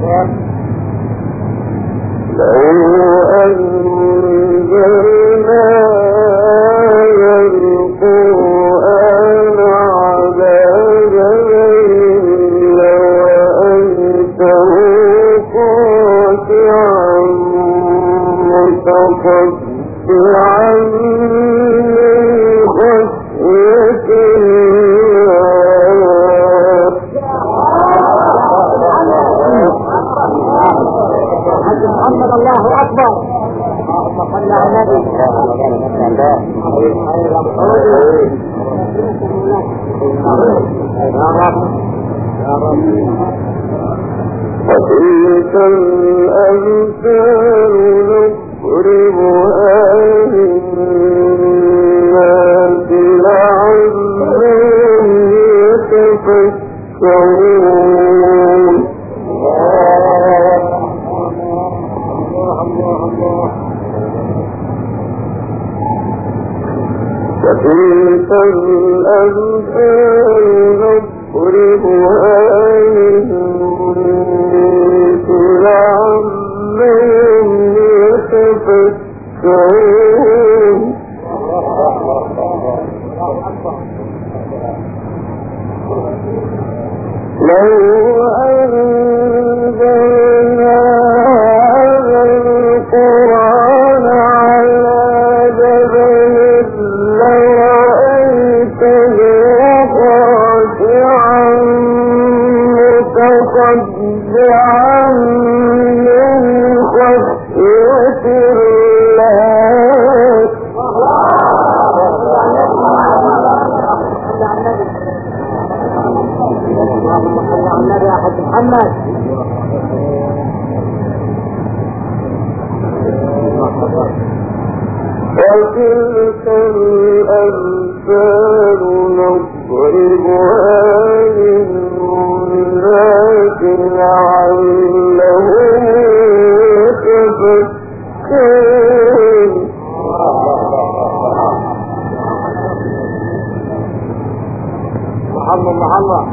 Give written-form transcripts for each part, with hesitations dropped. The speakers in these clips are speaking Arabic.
وتلك الأمثال نضربها للناس لعلهم يتفكرون. وتلك الأمثال نضربها للناس لعلهم يتفكرون. لو أنزلنا هذا القرآن على جبل لرأيته خاشعا متصدعا من خشية الله. النبي يا حاج محمد. وتلك الأمثال نضربها للناس لعلهم يتفكرون. الله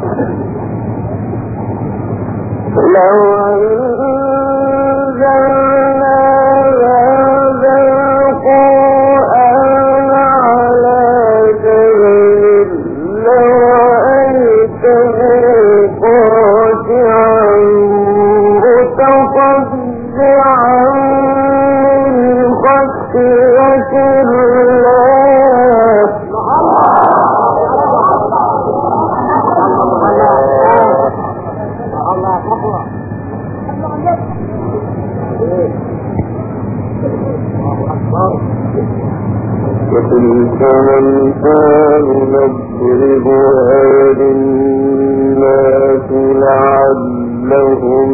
لو أنزلنا هذا القرآن على جبل لرأيته خاشعا متصدعا من خشية الله. وتلك الأمثال نضربها للناس لعلهم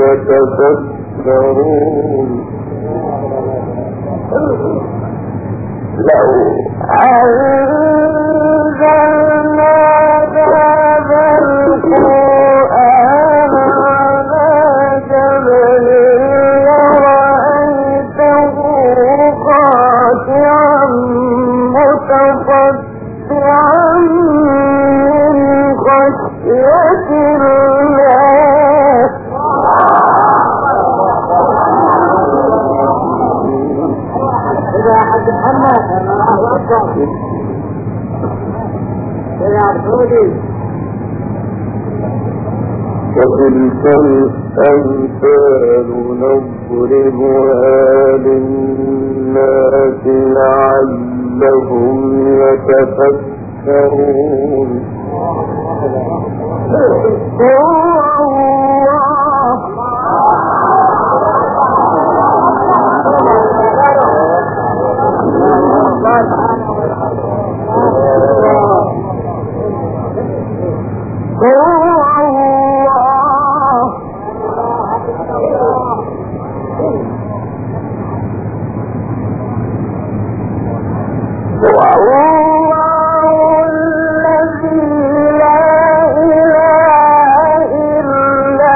يتفكرون. لو أنزلنا هذا القرآن على جبل لرأيته خاشعا متصدعا من خشية الله. إذا حد محمد يا عبدودي. وتلك الأمثال نضربها للناس لعلهم يتفكرون. والله الذي لا إله إلا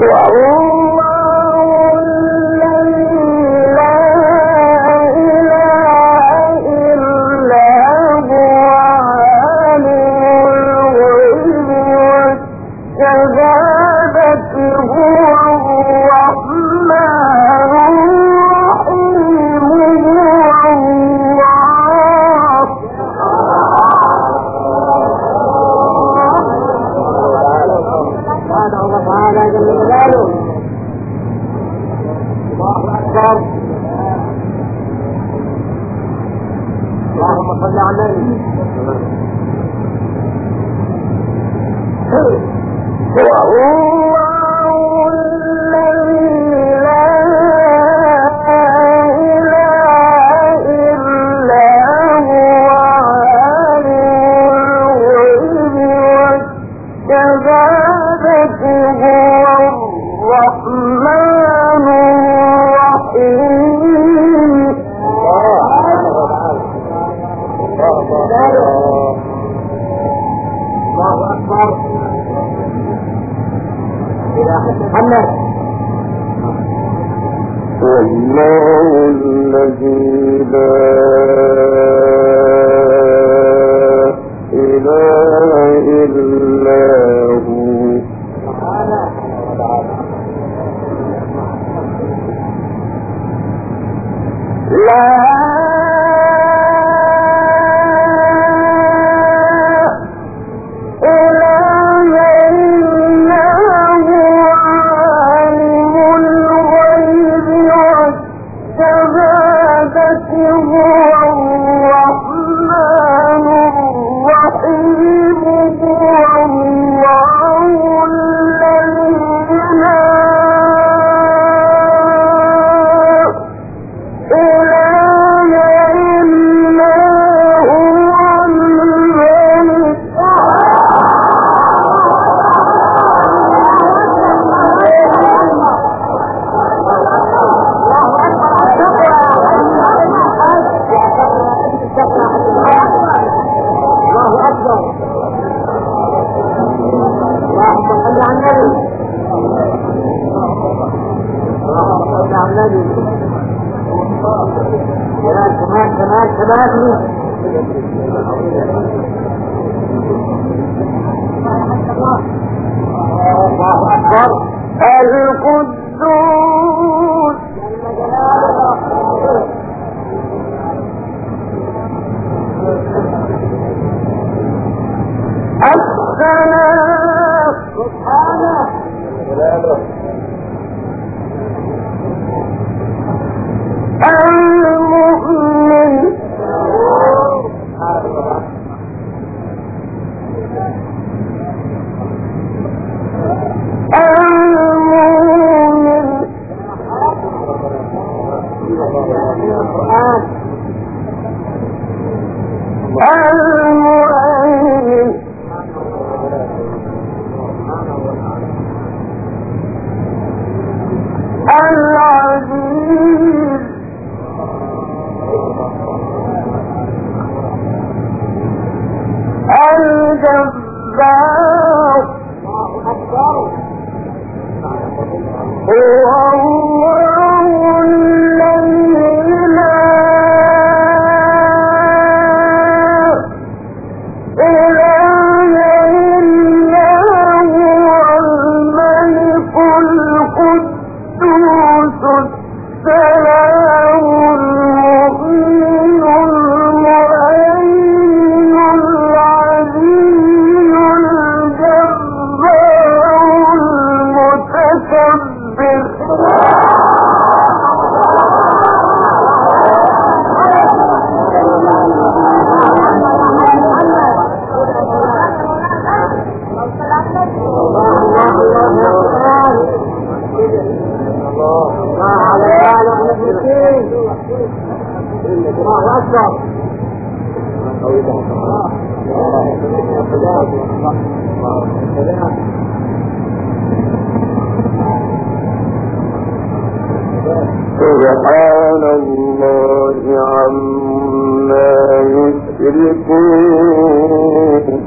سبحان الله عما يشركون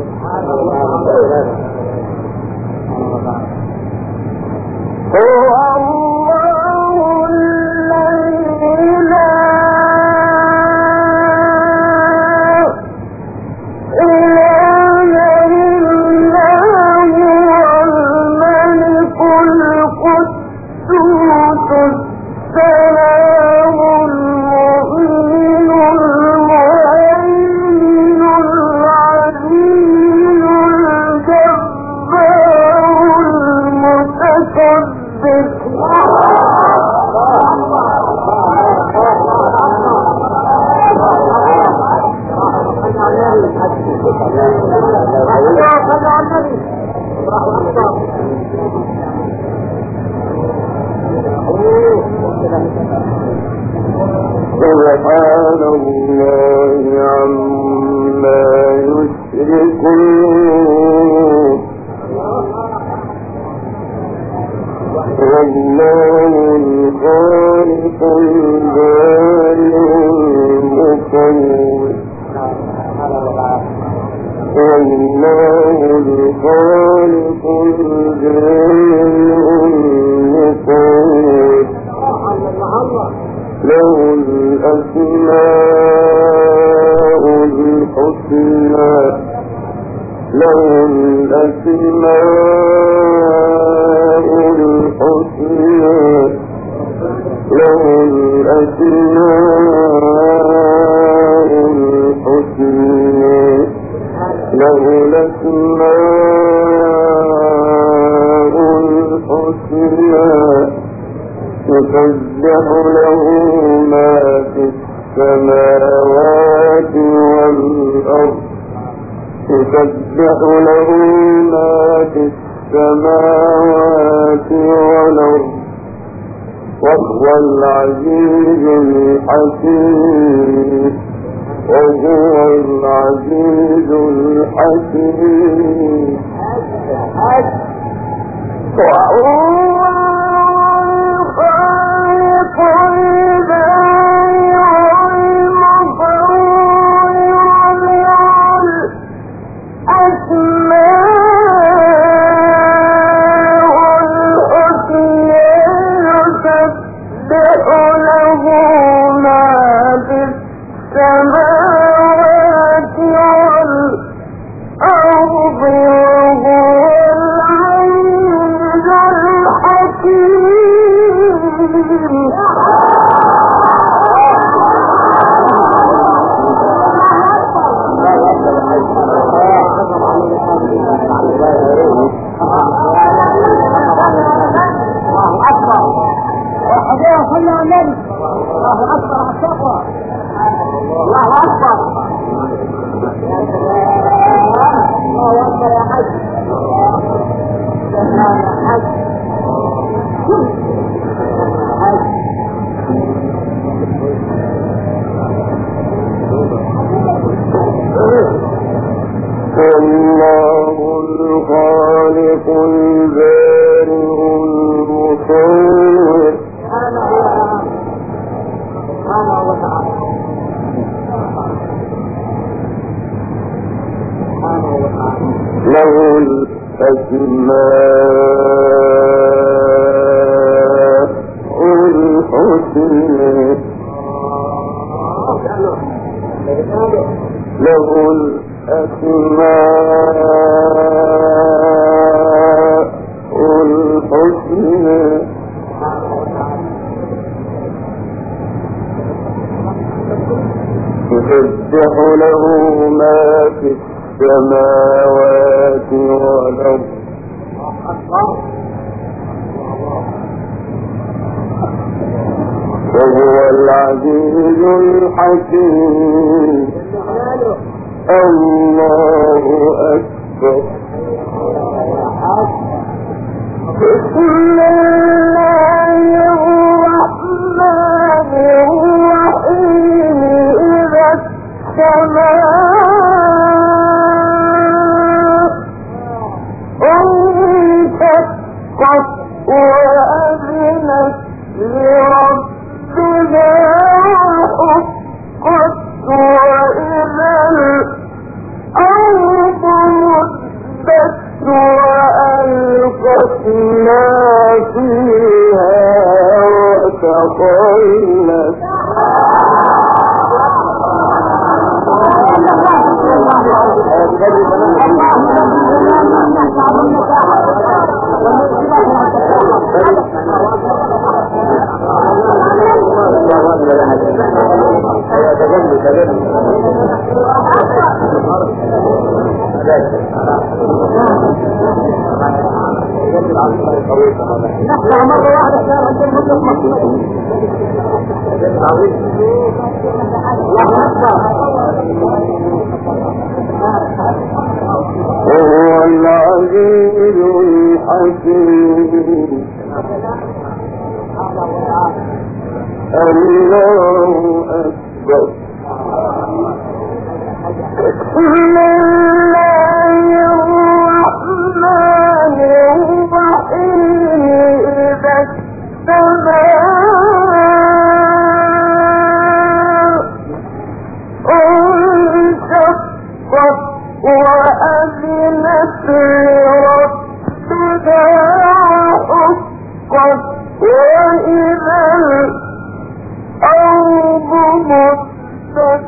الله الخالق الجميع المصور له الأسماء الحسنى له الأسماء الحسنى له الأسماء الحسنى له الأسماء الحسنى يسبح له ما في السماوات والأرض يسبح له ما في السماوات والأرض وهو العزيز الحكيم وهو العزيز الحكيم وهو الخالق البارئ المصور الأسماء الحسنى يسبح له ما في السماوات والأرض وهو العزيز الحكيم صلى على النبي الله اكبر على الصفوه الله اكبر الله اكبر يا حاج يا حاج الله الخالق البارئ المصور له الأسماء الحسنى له الأسماء الحسنى يسبح له ما في السماوات والأرض وهو العزيز الحكيم الله أكبر بسم الله الرحمن الرحيم إذا السماء انشقت وأذنت لربها وحقت وإذا الأرض مدت وألقت ما فيها وتخلت نحن مرة واحدة كان عندنا مطلق وهو العزيز الحكيم الله أكبر بسم الله الرحمن الرحيم إذا السماء انشقت وأذنت وأذنت لربها وحقت وإذا الأرض مدت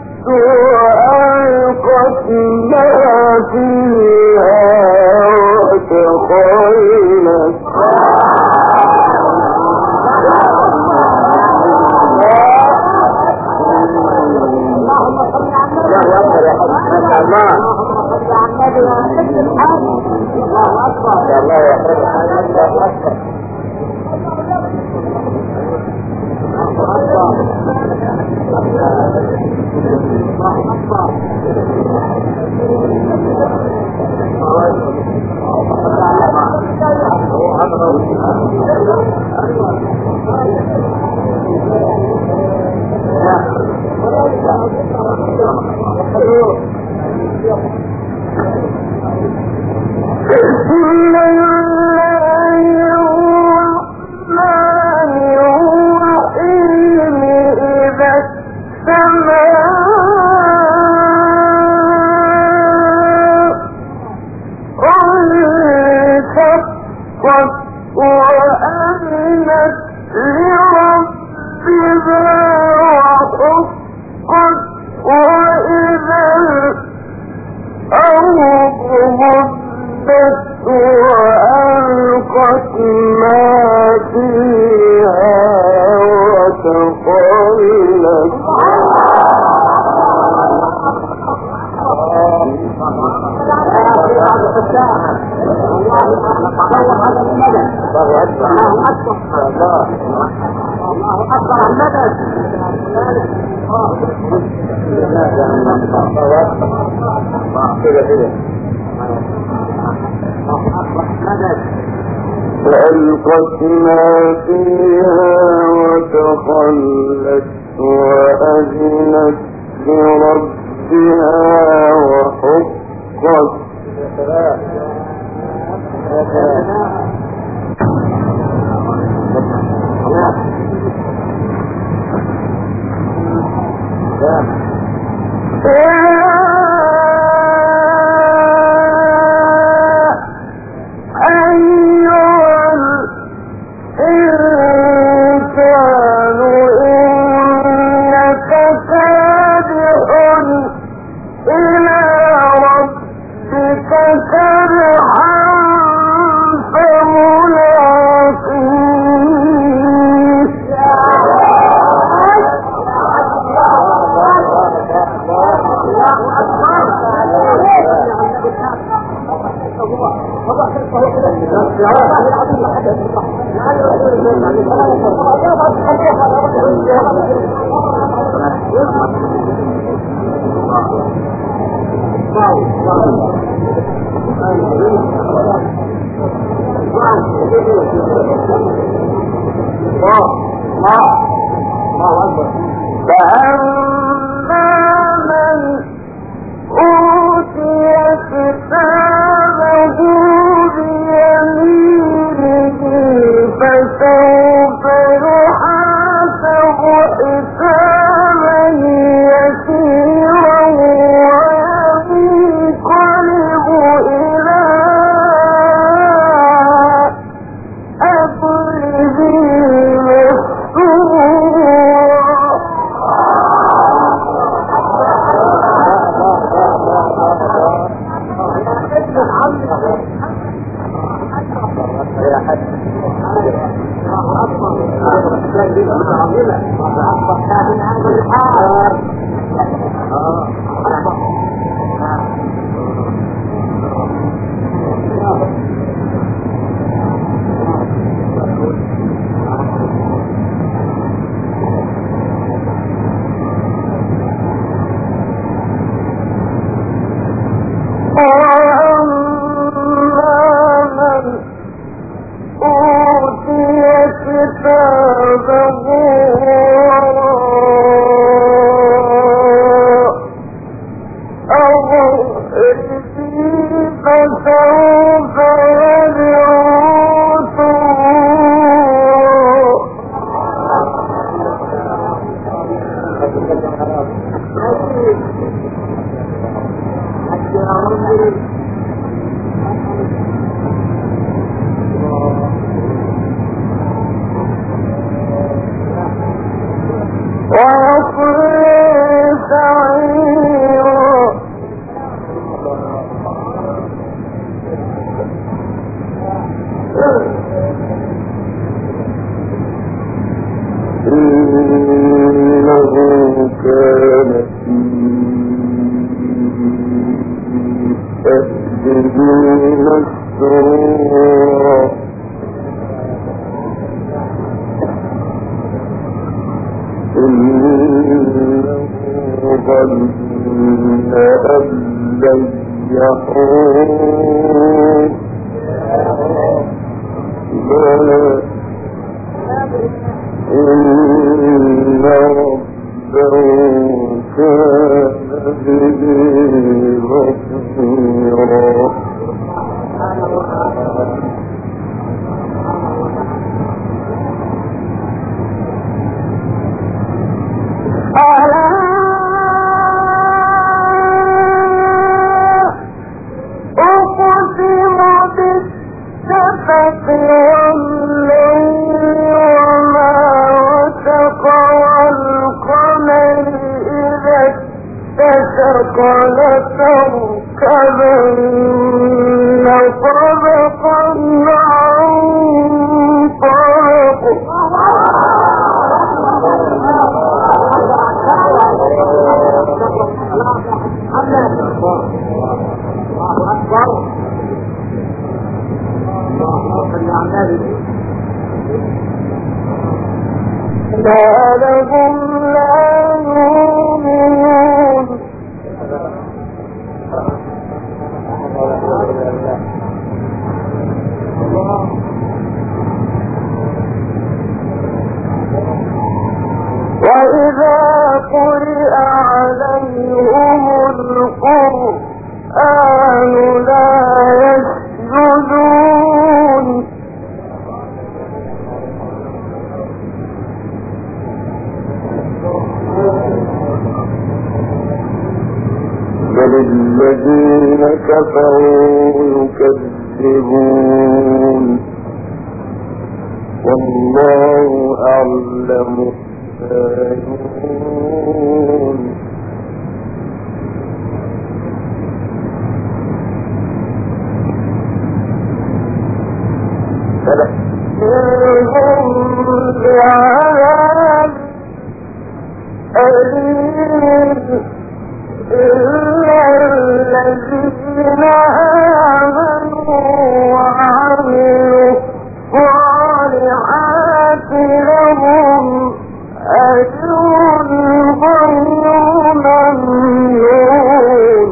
وألقت ما فيها وتخلت وأذنت لربها وحقت وإذا الأرض مدت وألقت ما فيها وتخلت الله أكبر المدد وألقت ما فيها وتخلت وأذنت لربها وحقت فأما من أوتي كتابه بيمينه فسوف يحاسب حسابا يسيرا وينقلب إلى أهله كتابه مسرورا إنه ظن أن لن يحور بلى إن ربه كان به بصيرا لتركبن طبقا عن طبق ما لهم لا يؤمنون وإذا قرئ عليهم القرآن لا يسجدون بل الذين كفروا يكذبون والله أعلم يعلمون فبشرهم بعذاب أليم إلا الذين آمنوا وعملوا الصالحات لهم أجر غير ممنون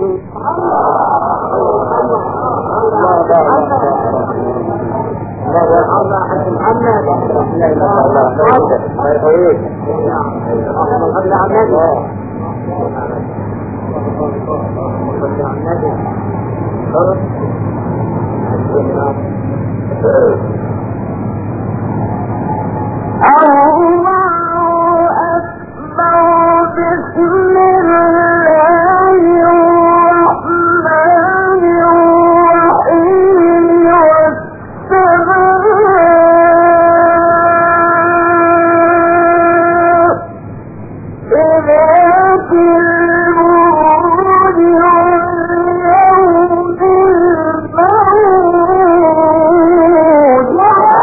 بسم الله الرحمن الرحيم والسماء ذات البروج واليوم الموعود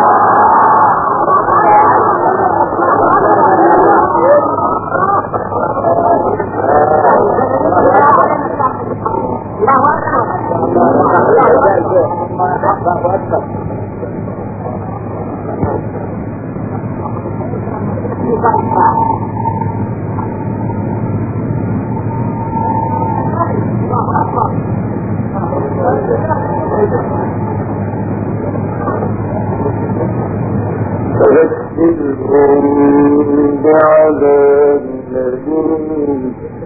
فذكرهم بعذاب أليم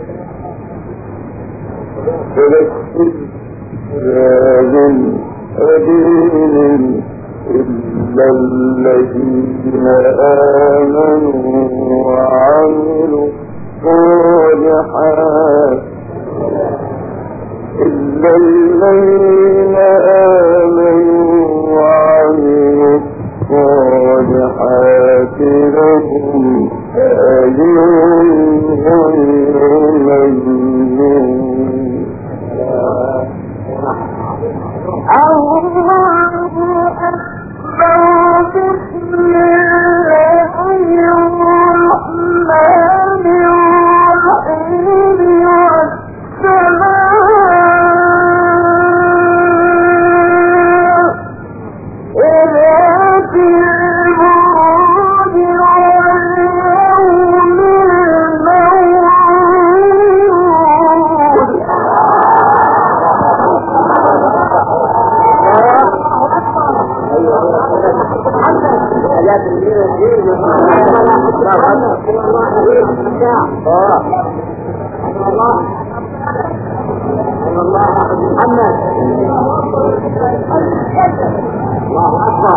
إلا الذين آمنوا وعملوا الصالحات إلا الذين آمنوا وعملوا الصالحات لهم أجر غير ممنون الله أكبر بسم الله الرحمن الرحيم والسماء محمد الله أكبر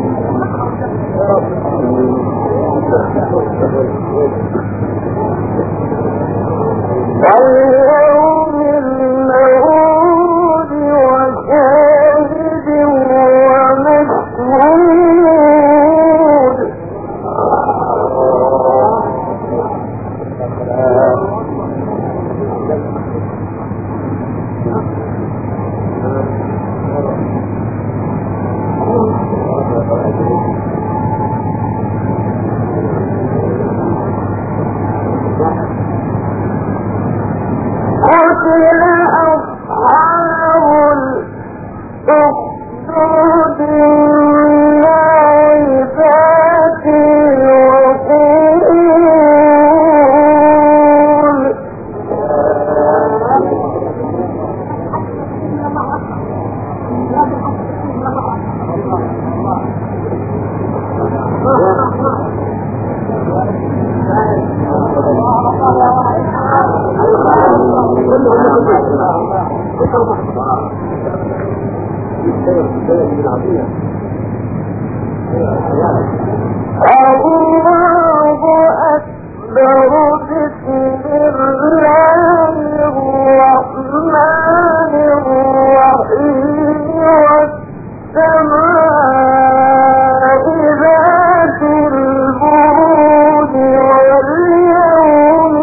واليوم الموعود وشاهد ومشهود قتل أصحاب الأخدود النار ذات الوقود الله أكبر بسم الله الرحمن الرحيم والسماء ذات البروج واليوم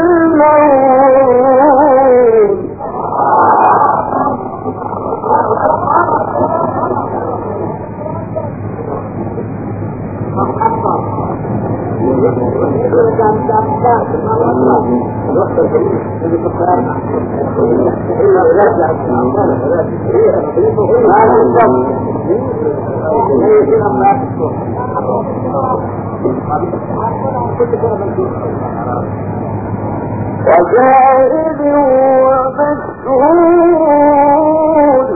الموعود وشاهد ومشهود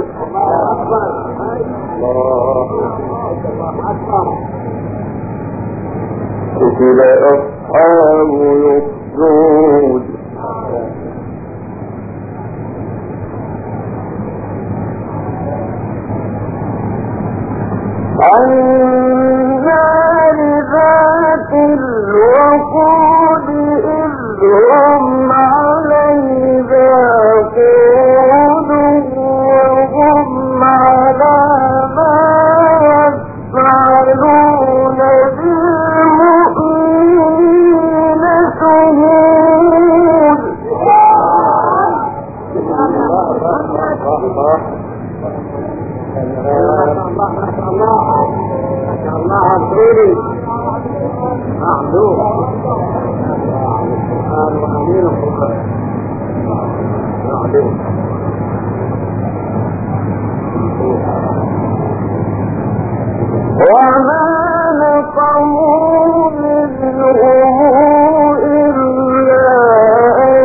قتل أصحاب الأخدود النار ذات الوقود إذ هم عليها قعود وهم على ما يفعلون بالمؤمنين شهود وما نقموا منهم إلا أن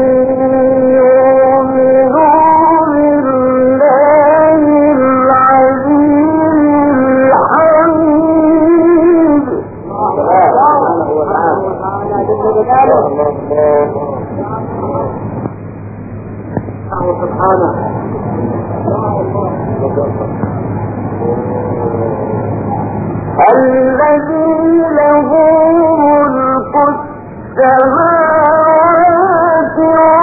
يؤمنوا بالله العزيز الحميد سبحانه الذي له ملك السماوات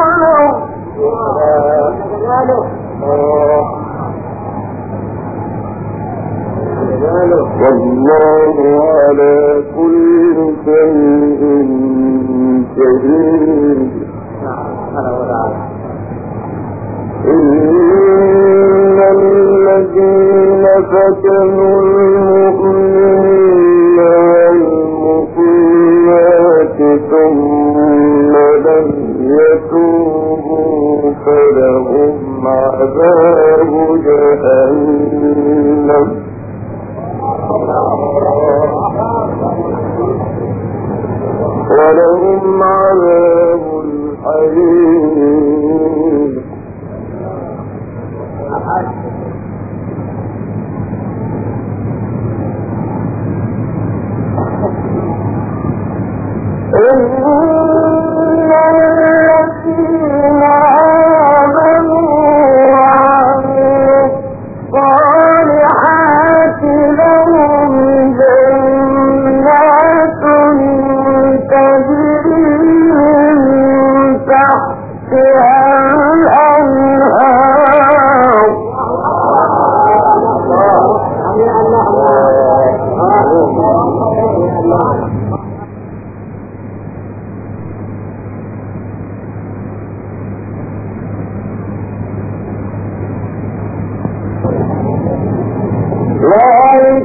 والأرض والله على كل شيء شهيد إن الذين فتنوا المؤمنين والمؤمنات ثم لم يتوبوا فلهم عذاب جهنم ولهم عذاب الحريق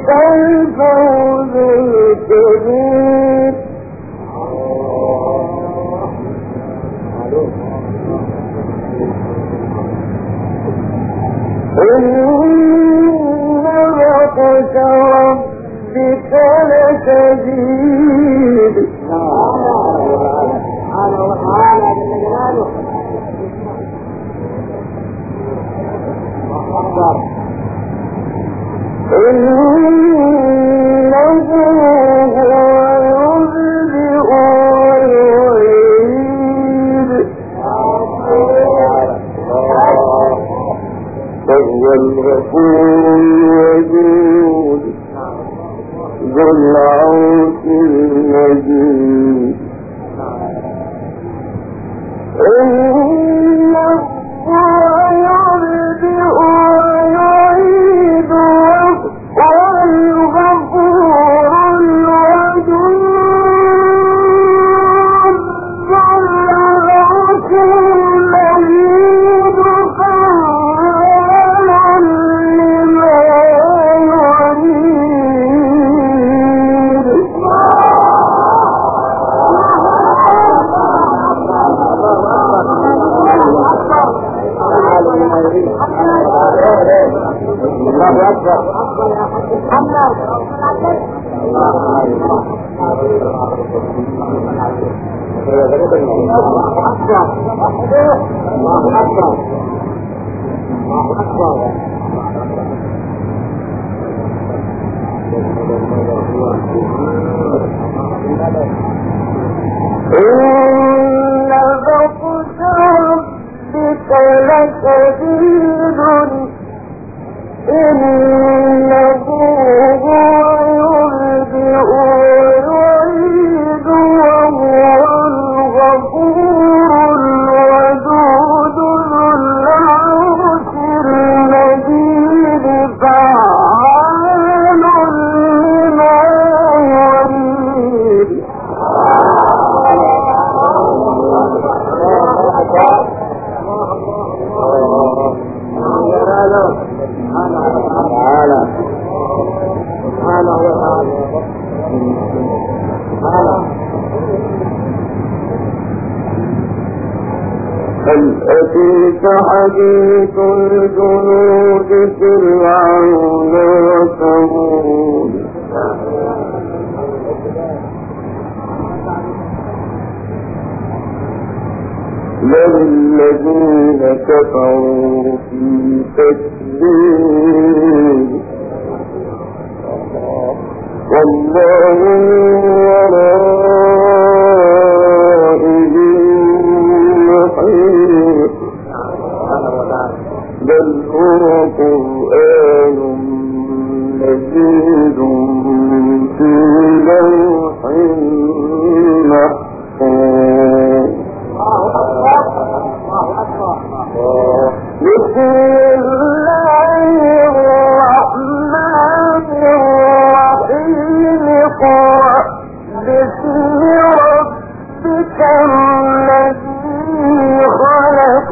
الفوز الكبير إن بطش ربك لشديد سبحانه وتعالى جل جلاله. إنه هو يبدئ ويعيد وهو الغفور الودود ذو العرش المجيد إنه يبدئ ويعيد وهو الغفور الودود ذو العرش المجيد فعال لما يريد الله أكبر. محمد إن بطش ربك لشديد إنه هو يبدئ ويعيد وهو الغفور الودود ذو العرش المجيد فعال لما يريد هل أتيك حديث الجنود فرعون وثمود بل الذين كفروا في تكذيب والله من ورائهم محيط بل هو قرآن مجيد في لوح محفوظ بسم الله الرحمن الرحيم اقرأ باسم ربك الذي خلق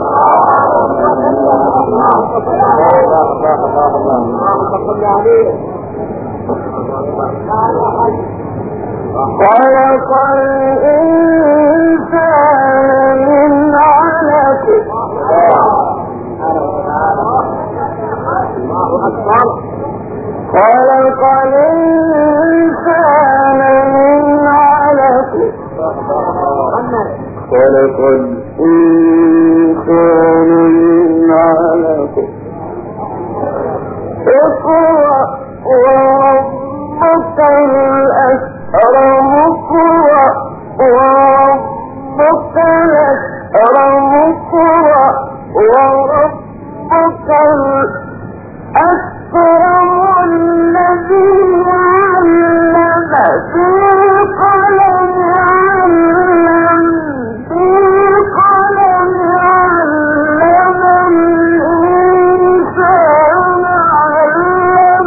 خلق الإنسان من علق خلق الإنسان من علق خلق الإنسان من علق اقرأ وربك الأكرم اقرأ وربك الأكرم اقرأ وربك الأكرم الذي علم بالقلم علم بالقلم علم الإنسان علم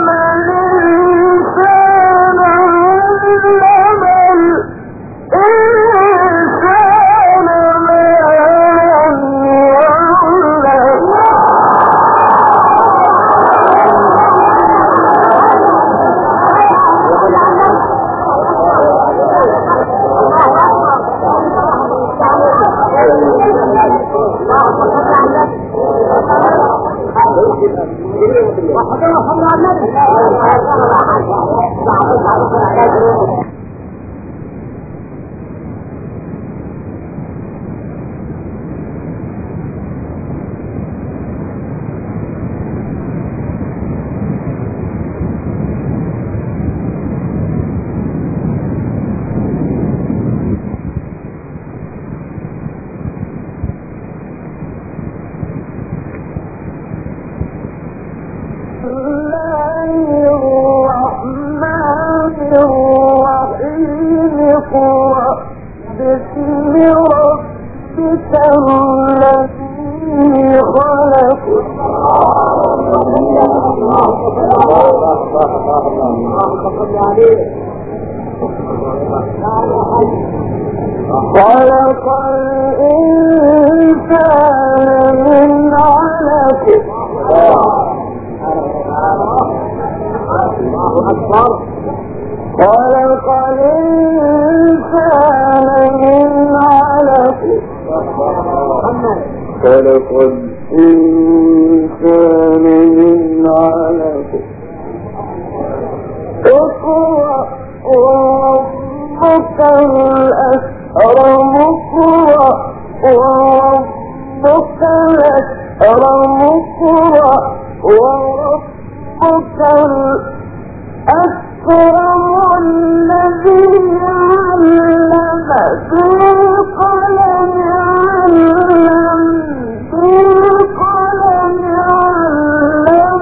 خلق الإنسان من علق خلق الإنسان من علق خلق الإنسان من علق اقرأ وربك الأكرم اقرأ وربك الأكرم اقرأ وربك الأكرم الذي علم بالقلم علم بالقلم علم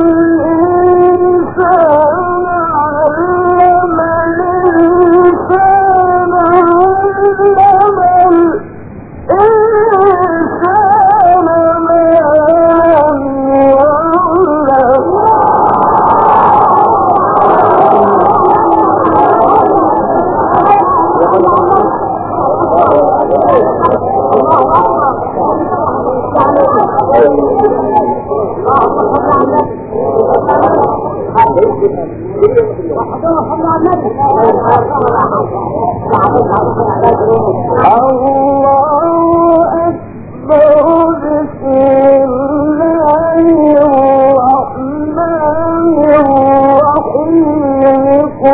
الإنسان علم الإنسان علم الإنسان ما لم يعلم الله أكبر بسم الله الرحمن الرحيم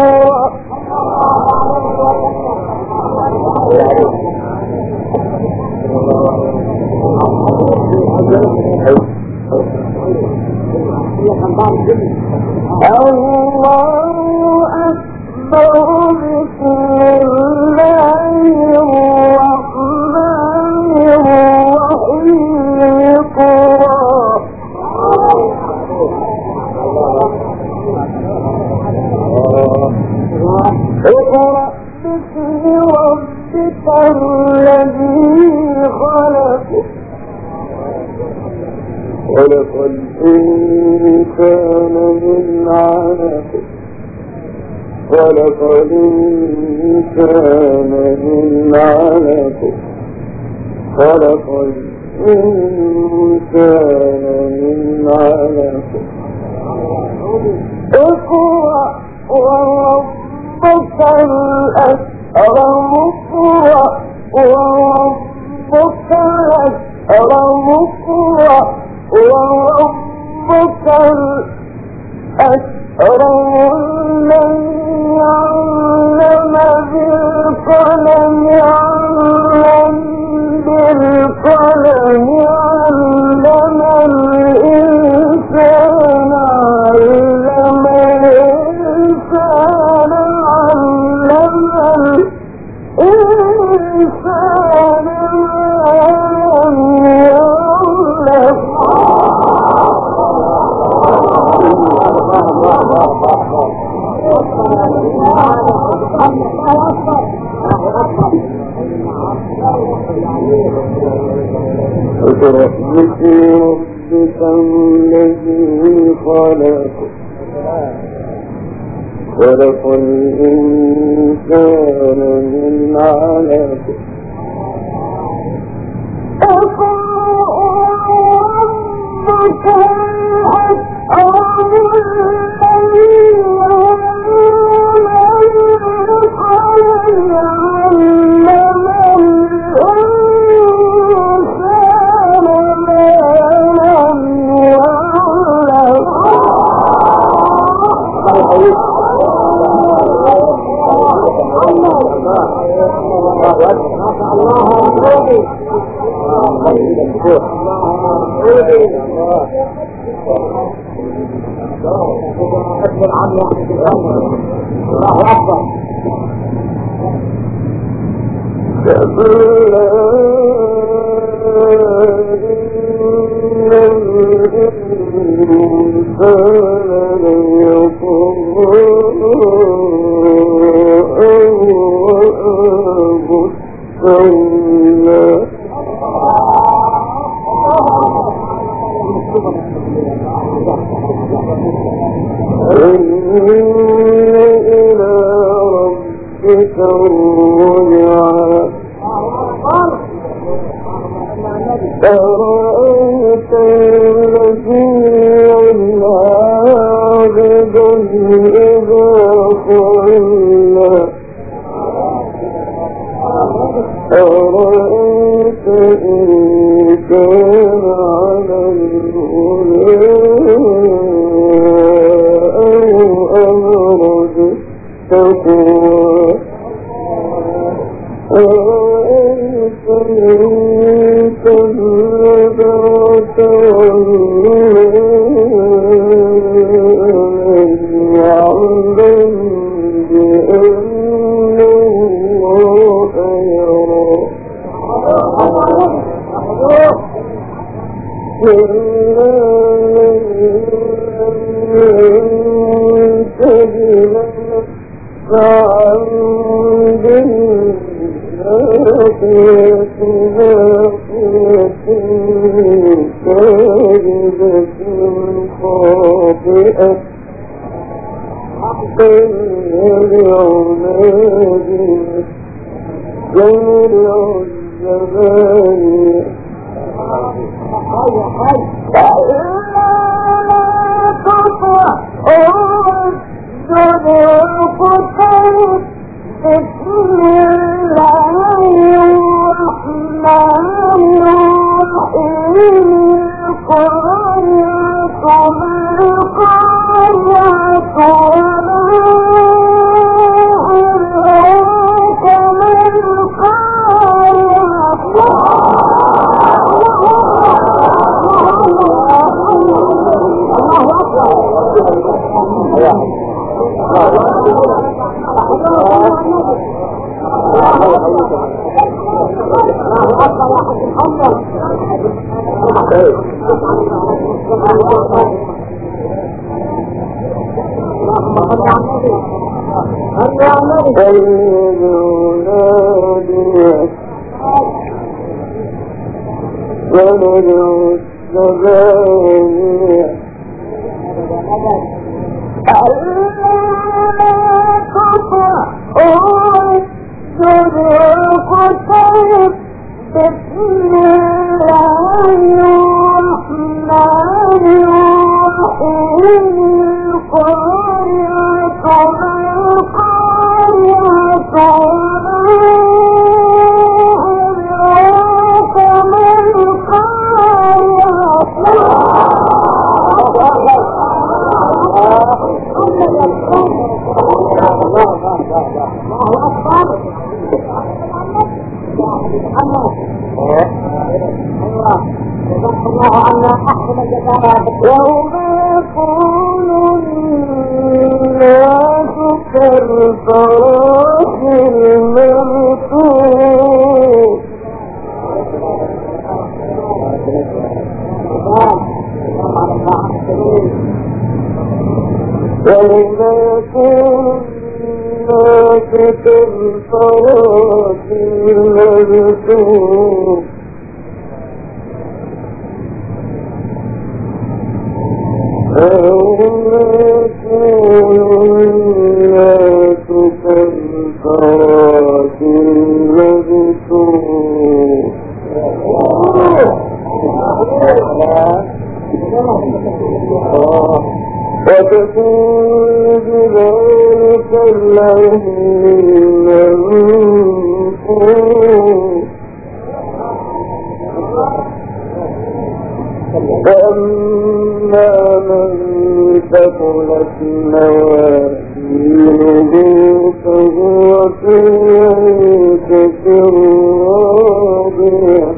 الله أكبر بسم الله الرحمن الرحيم اقرأ باسم ربك الذي خلق خلق الإنسان من علق خلق الإنسان من علق خلق الإنسان من علق اقرأ وربك الأكرم اقرأ وربك الأكرم اقرأ وربك الأكرم الذي علم بالقلم علم بالقلم علم الإنسان علم الإنسان علم الإنسان ما لم يعلم اقرأ باسم ربك الذي خلق خلق الإنسان من علق ربك الأكرم الذي علم بالقلم علم الإنسان ما لم يعلم فأما من ثقلت موازينه فهو في عيشة راضية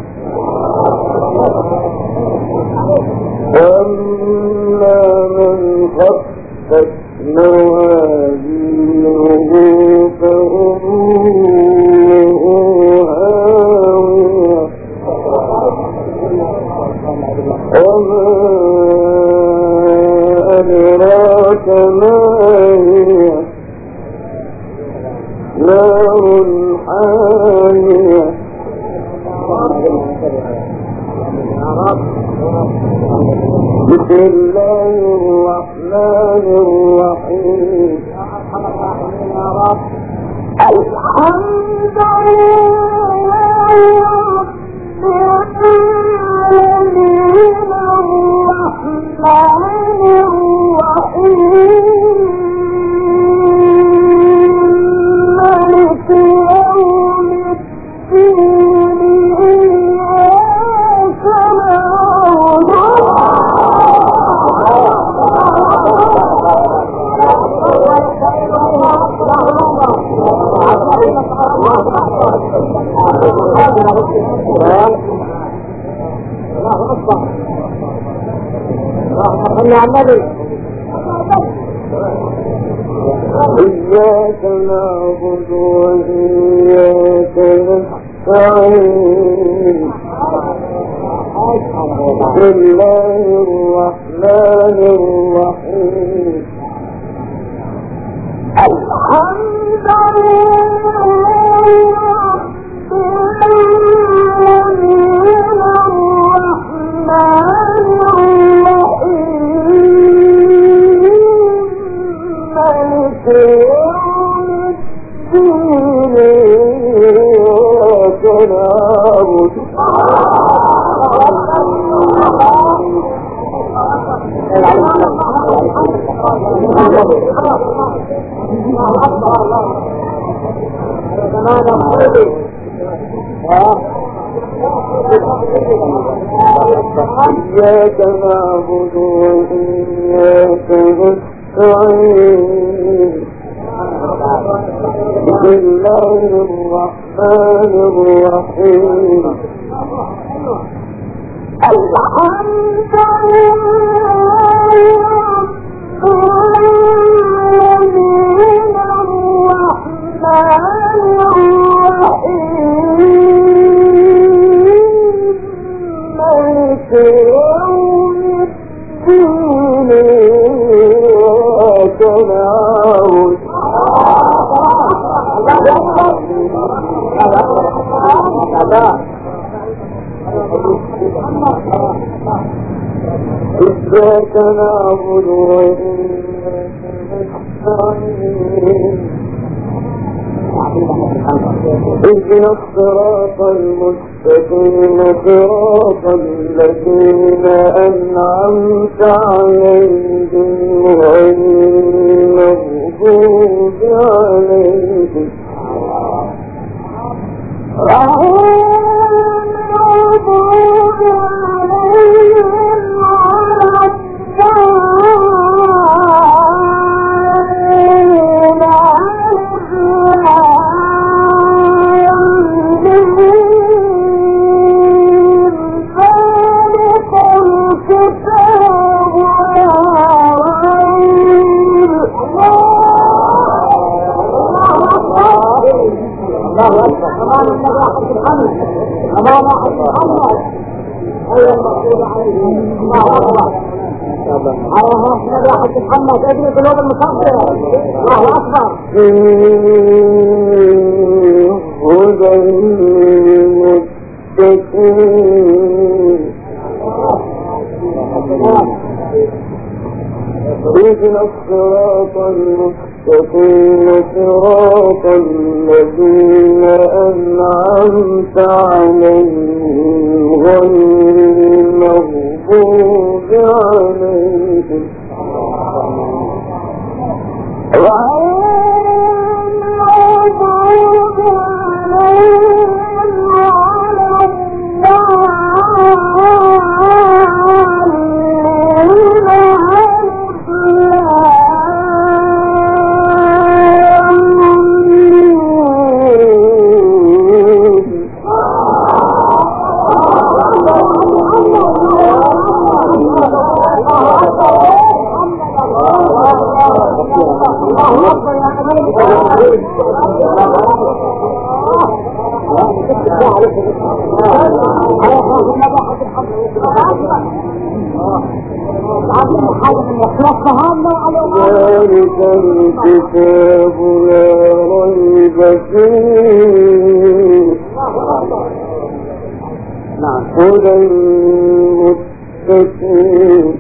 وأما من خفت موازينه فأمه هاوية وما أدراك ما هي نار حامية بسم الله الرحمن الرحيم الحمد لله رب العالمين الرحمن الرحيم مالك يوم الدين إياك نعبد إياك نعبد وإياك نستعين بسم الله الرحمن الرحيم الحمد لله رب العالمين الرحمن الرحيم مالك يوم الدين إياك نعبد إياك نعبد وإياك نستعين بسم الله الرحمن الرحيم الحمد لله رب العالمين الرحمن الرحيم مالك يوم الدين إياك نعبد إياك نعبد وإياك نستعين اهدنا الصراط المستقيم صراط الذين أنعمت عليهم غير المغضوب عليهم محمد ادري قلوب المصدر الله اكبر هدى للمتقين اهدنا الصراط المستقيم صراط الذين أنعمت عليهم غير المغضوب عليهم الله اكبر ذلك الكتاب لا ريب فيه هدى للمتقين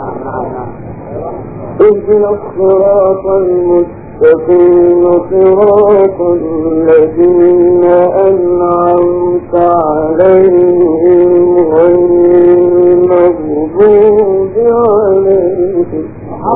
اهدنا الصراط المستقيم صراط الذين أنعمت عليهم غير المغضوب عليهم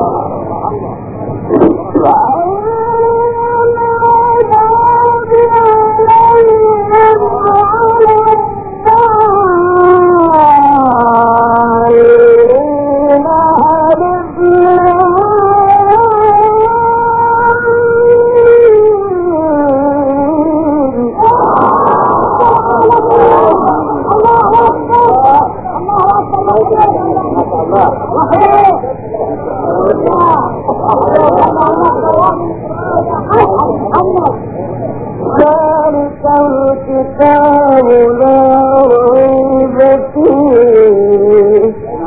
ذلك الكتاب لا ريب فيه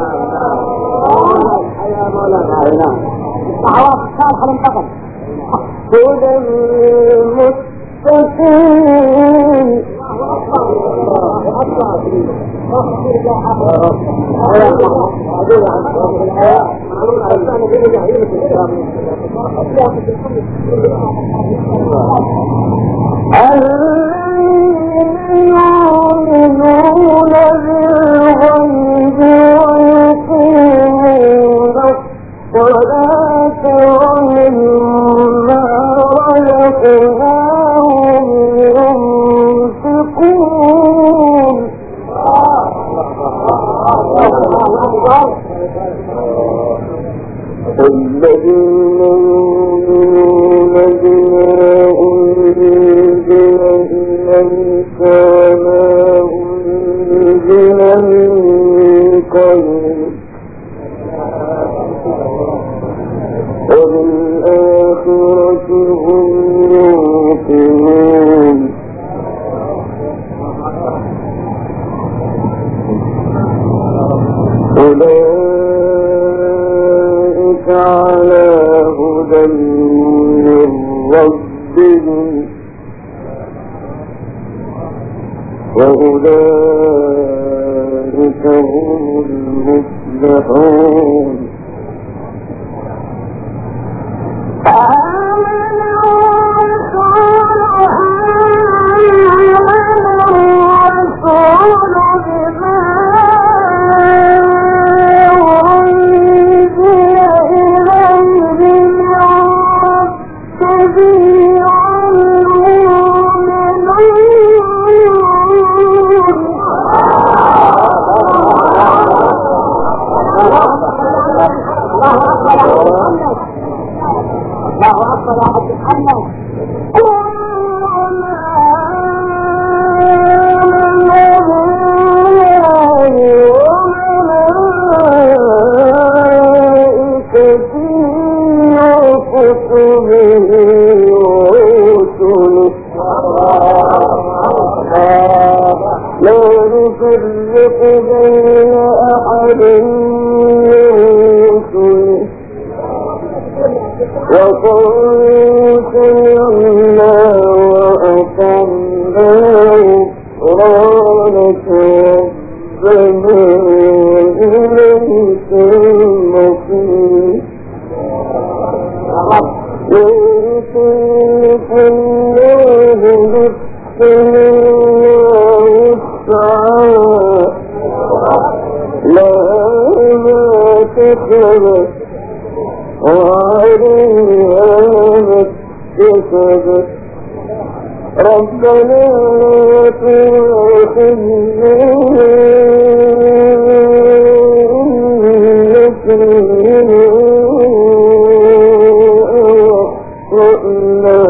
هدى للمتقين يؤمنون بالغيب ويقيمون الصلاة ومما رزقناهم ينفقون الذين يؤمنون بما أنزل إليك وما أنزل من قبلك وبالآخرة هم يوقنون أولئك على هدى من ربهم وأولئك هم المفلحون لا نفرق بين أحد من رسله وقالوا سمعنا وأطعنا غفرانك ربنا وإليك المصير لا يكلف الله نفسا لها ما كسبت وعليها ما اكتسبت ربنا لا تؤاخذنا إن نسينا أو أخطأنا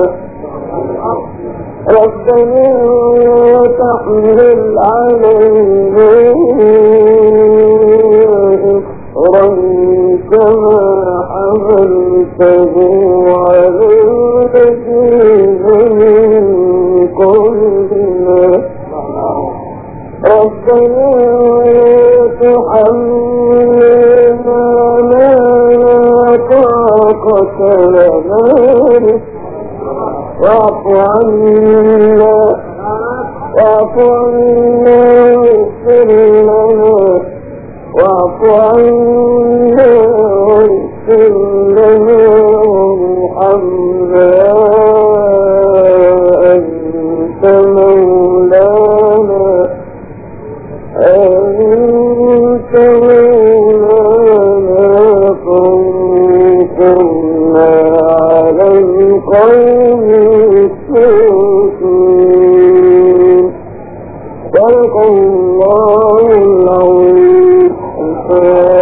ربنا لا تحمل علينا إصرا كما حملنا تبوا على الذين من قبلنا ربنا تحملنا ما لا طاقة لنا به واعف عنا واغفر لنا واعف عنا واغفر لنا وارحمنا أنت مولانا فانصرنا على القوم الكافرين صدق الله العظيم.